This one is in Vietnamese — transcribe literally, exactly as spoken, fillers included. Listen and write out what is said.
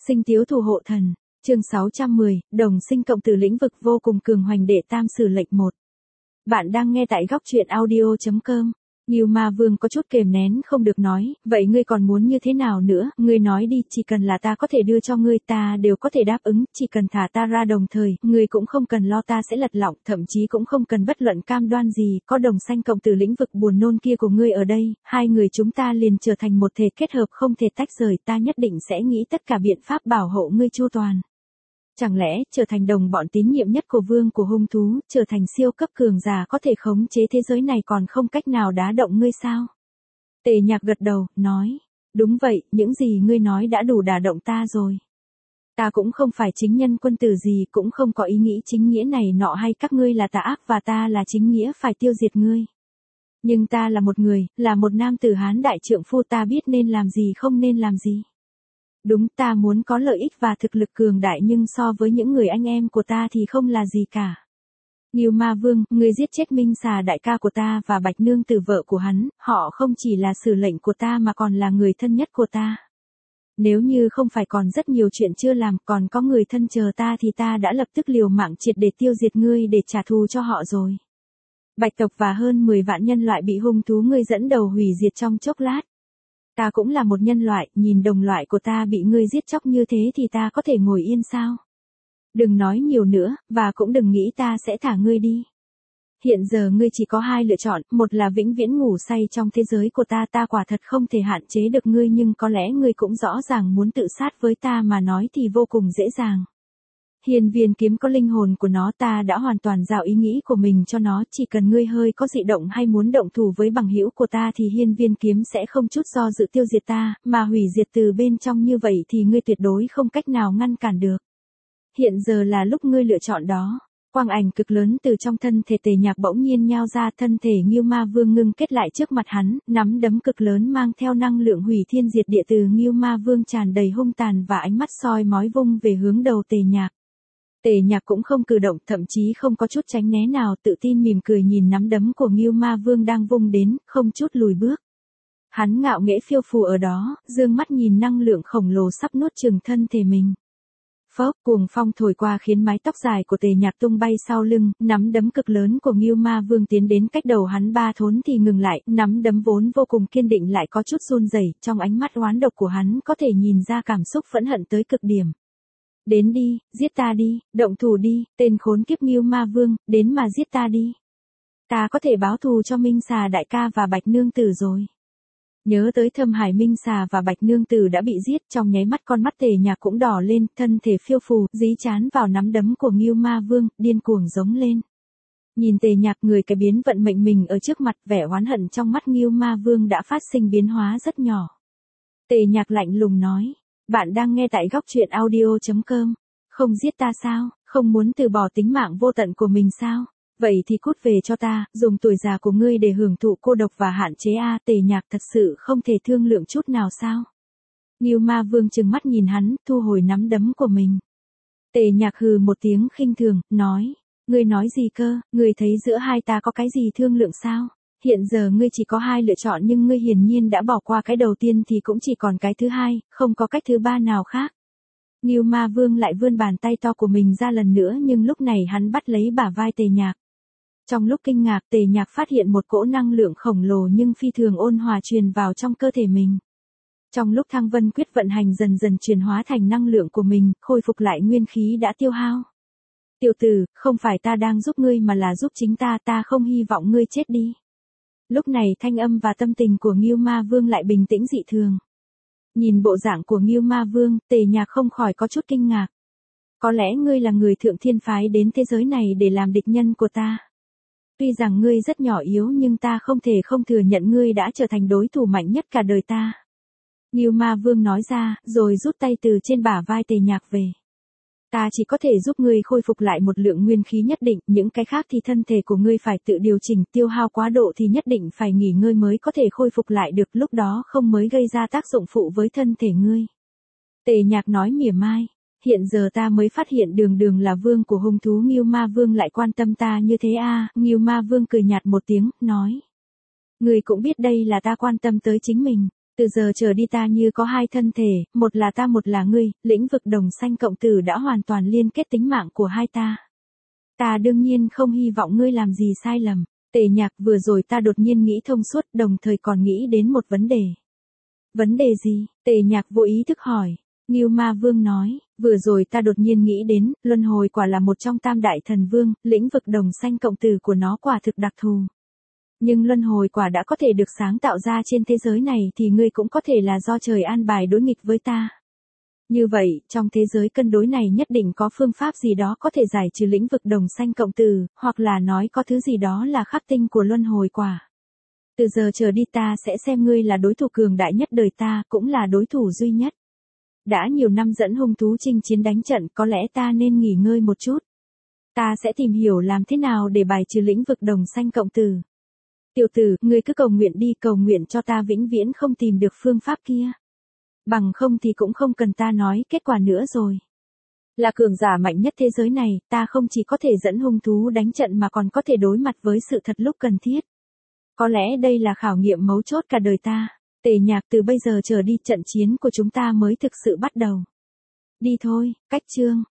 Sinh tiếu thủ hộ thần, chương sáu trăm mười, đồng sinh cộng tử lĩnh vực vô cùng cường hoành đệ tam sử lệnh một. Bạn đang nghe tại góc truyện audio chấm com. Ngưu Ma Vương có chút kềm nén không được nói, vậy ngươi còn muốn như thế nào nữa, ngươi nói đi, chỉ cần là ta có thể đưa cho ngươi ta đều có thể đáp ứng, chỉ cần thả ta ra đồng thời, ngươi cũng không cần lo ta sẽ lật lọng, thậm chí cũng không cần bất luận cam đoan gì, có đồng sanh cộng tử lĩnh vực buồn nôn kia của ngươi ở đây, hai người chúng ta liền trở thành một thể kết hợp không thể tách rời, ta nhất định sẽ nghĩ tất cả biện pháp bảo hộ ngươi chu toàn. Chẳng lẽ, trở thành đồng bọn tín nhiệm nhất của vương của hung thú, trở thành siêu cấp cường giả có thể khống chế thế giới này còn không cách nào đá động ngươi sao? Tề Nhạc gật đầu, nói, đúng vậy, những gì ngươi nói đã đủ đả động ta rồi. Ta cũng không phải chính nhân quân tử gì, cũng không có ý nghĩ chính nghĩa này nọ hay các ngươi là tà ác và ta là chính nghĩa phải tiêu diệt ngươi. Nhưng ta là một người, là một nam tử Hán đại trượng phu, ta biết nên làm gì không nên làm gì. Đúng, ta muốn có lợi ích và thực lực cường đại nhưng so với những người anh em của ta thì không là gì cả. Ngưu Ma Vương, ngươi giết chết Minh Xà đại ca của ta và Bạch Nương Tử vợ của hắn, họ không chỉ là sử lệnh của ta mà còn là người thân nhất của ta. Nếu như không phải còn rất nhiều chuyện chưa làm, còn có người thân chờ ta thì ta đã lập tức liều mạng triệt để tiêu diệt ngươi để trả thù cho họ rồi. Bạch tộc và hơn mười vạn nhân loại bị hung thú ngươi dẫn đầu hủy diệt trong chốc lát. Ta cũng là một nhân loại, nhìn đồng loại của ta bị ngươi giết chóc như thế thì ta có thể ngồi yên sao? Đừng nói nhiều nữa, và cũng đừng nghĩ ta sẽ thả ngươi đi. Hiện giờ ngươi chỉ có hai lựa chọn, một là vĩnh viễn ngủ say trong thế giới của ta, ta quả thật không thể hạn chế được ngươi nhưng có lẽ ngươi cũng rõ ràng muốn tự sát với ta mà nói thì vô cùng dễ dàng. Hiên viên kiếm có linh hồn của nó, ta đã hoàn toàn giao ý nghĩ của mình cho nó, chỉ cần ngươi hơi có dị động hay muốn động thủ với bằng hữu của ta thì hiên viên kiếm sẽ không chút do dự tiêu diệt ta, mà hủy diệt từ bên trong, như vậy thì ngươi tuyệt đối không cách nào ngăn cản được. Hiện giờ là lúc ngươi lựa chọn đó. Quang ảnh cực lớn từ trong thân thể Tề Nhạc bỗng nhiên nhao ra, thân thể Ngưu Ma Vương ngưng kết lại trước mặt hắn, nắm đấm cực lớn mang theo năng lượng hủy thiên diệt địa từ Ngưu Ma Vương tràn đầy hung tàn và ánh mắt soi mói vung về hướng đầu Tề Nhạc. Tề Nhạc cũng không cử động, thậm chí không có chút tránh né nào, tự tin mỉm cười nhìn nắm đấm của Ngưu Ma Vương đang vung đến, không chút lùi bước. Hắn ngạo nghễ phiêu phù ở đó, dương mắt nhìn năng lượng khổng lồ sắp nuốt chửng thân thể mình. Phốc, cuồng phong thổi qua khiến mái tóc dài của Tề Nhạc tung bay sau lưng, nắm đấm cực lớn của Ngưu Ma Vương tiến đến cách đầu hắn ba thốn thì ngừng lại, nắm đấm vốn vô cùng kiên định lại có chút run rẩy, trong ánh mắt oán độc của hắn có thể nhìn ra cảm xúc phẫn hận tới cực điểm. Đến đi, giết ta đi, động thủ đi, tên khốn kiếp Ngưu Ma Vương, đến mà giết ta đi. Ta có thể báo thù cho Minh Xà đại ca và Bạch Nương Tử rồi. Nhớ tới Thâm Hải Minh Xà và Bạch Nương Tử đã bị giết, trong nháy mắt con mắt Tề Nhạc cũng đỏ lên, thân thể phiêu phù, dí chán vào nắm đấm của Ngưu Ma Vương, điên cuồng giống lên. Nhìn Tề Nhạc, người cái biến vận mệnh mình ở trước mặt, vẻ oán hận trong mắt Ngưu Ma Vương đã phát sinh biến hóa rất nhỏ. Tề Nhạc lạnh lùng nói. Bạn đang nghe tại góc truyện audio chấm com. Không giết ta sao, không muốn từ bỏ tính mạng vô tận của mình sao? Vậy thì cút về cho ta, dùng tuổi già của ngươi để hưởng thụ cô độc và hạn chế a. Tề Nhạc thật sự không thể thương lượng chút nào sao? Ngưu Ma Vương trừng mắt nhìn hắn, thu hồi nắm đấm của mình. Tề Nhạc hừ một tiếng khinh thường, nói, ngươi nói gì cơ, ngươi thấy giữa hai ta có cái gì thương lượng sao? Hiện giờ ngươi chỉ có hai lựa chọn nhưng ngươi hiển nhiên đã bỏ qua cái đầu tiên thì cũng chỉ còn cái thứ hai, không có cách thứ ba nào khác. Ngưu Ma Vương lại vươn bàn tay to của mình ra lần nữa nhưng lúc này hắn bắt lấy bả vai Tề Nhạc. Trong lúc kinh ngạc, Tề Nhạc phát hiện một cỗ năng lượng khổng lồ nhưng phi thường ôn hòa truyền vào trong cơ thể mình. Trong lúc Thăng Vân Quyết vận hành dần dần chuyển hóa thành năng lượng của mình, khôi phục lại nguyên khí đã tiêu hao. Tiểu tử, không phải ta đang giúp ngươi mà là giúp chính ta, ta không hy vọng ngươi chết đi. Lúc này thanh âm và tâm tình của Ngưu Ma Vương lại bình tĩnh dị thường. Nhìn bộ dạng của Ngưu Ma Vương, Tề Nhạc không khỏi có chút kinh ngạc. Có lẽ ngươi là người thượng thiên phái đến thế giới này để làm địch nhân của ta. Tuy rằng ngươi rất nhỏ yếu nhưng ta không thể không thừa nhận ngươi đã trở thành đối thủ mạnh nhất cả đời ta. Ngưu Ma Vương nói ra, rồi rút tay từ trên bả vai Tề Nhạc về. Ta chỉ có thể giúp ngươi khôi phục lại một lượng nguyên khí nhất định, những cái khác thì thân thể của ngươi phải tự điều chỉnh, tiêu hao quá độ thì nhất định phải nghỉ ngơi mới có thể khôi phục lại được, lúc đó không mới gây ra tác dụng phụ với thân thể ngươi. Tề Nhạc nói mỉa mai, hiện giờ ta mới phát hiện đường đường là vương của hung thú Ngưu Ma Vương lại quan tâm ta như thế a. À. Ngưu Ma Vương cười nhạt một tiếng, nói. Ngươi cũng biết đây là ta quan tâm tới chính mình. Từ giờ trở đi ta như có hai thân thể, một là ta một là ngươi, lĩnh vực đồng xanh cộng tử đã hoàn toàn liên kết tính mạng của hai ta. Ta đương nhiên không hy vọng ngươi làm gì sai lầm. Tề Nhạc, vừa rồi ta đột nhiên nghĩ thông suốt, đồng thời còn nghĩ đến một vấn đề. Vấn đề gì? Tề Nhạc vô ý thức hỏi. Ngưu Ma Vương nói, vừa rồi ta đột nhiên nghĩ đến, luân hồi quả là một trong tam đại thần vương, lĩnh vực đồng xanh cộng tử của nó quả thực đặc thù. Nhưng luân hồi quả đã có thể được sáng tạo ra trên thế giới này thì ngươi cũng có thể là do trời an bài đối nghịch với ta. Như vậy, trong thế giới cân đối này nhất định có phương pháp gì đó có thể giải trừ lĩnh vực đồng xanh cộng tử, hoặc là nói có thứ gì đó là khắc tinh của luân hồi quả. Từ giờ trở đi ta sẽ xem ngươi là đối thủ cường đại nhất đời ta, cũng là đối thủ duy nhất. Đã nhiều năm dẫn hung thú chinh chiến đánh trận, có lẽ ta nên nghỉ ngơi một chút. Ta sẽ tìm hiểu làm thế nào để bài trừ lĩnh vực đồng xanh cộng tử. Tiểu tử, ngươi cứ cầu nguyện đi, cầu nguyện cho ta vĩnh viễn không tìm được phương pháp kia. Bằng không thì cũng không cần ta nói kết quả nữa rồi. Là cường giả mạnh nhất thế giới này, ta không chỉ có thể dẫn hung thú đánh trận mà còn có thể đối mặt với sự thật lúc cần thiết. Có lẽ đây là khảo nghiệm mấu chốt cả đời ta. Tề Nhạc, từ bây giờ trở đi trận chiến của chúng ta mới thực sự bắt đầu. Đi thôi, cách chương.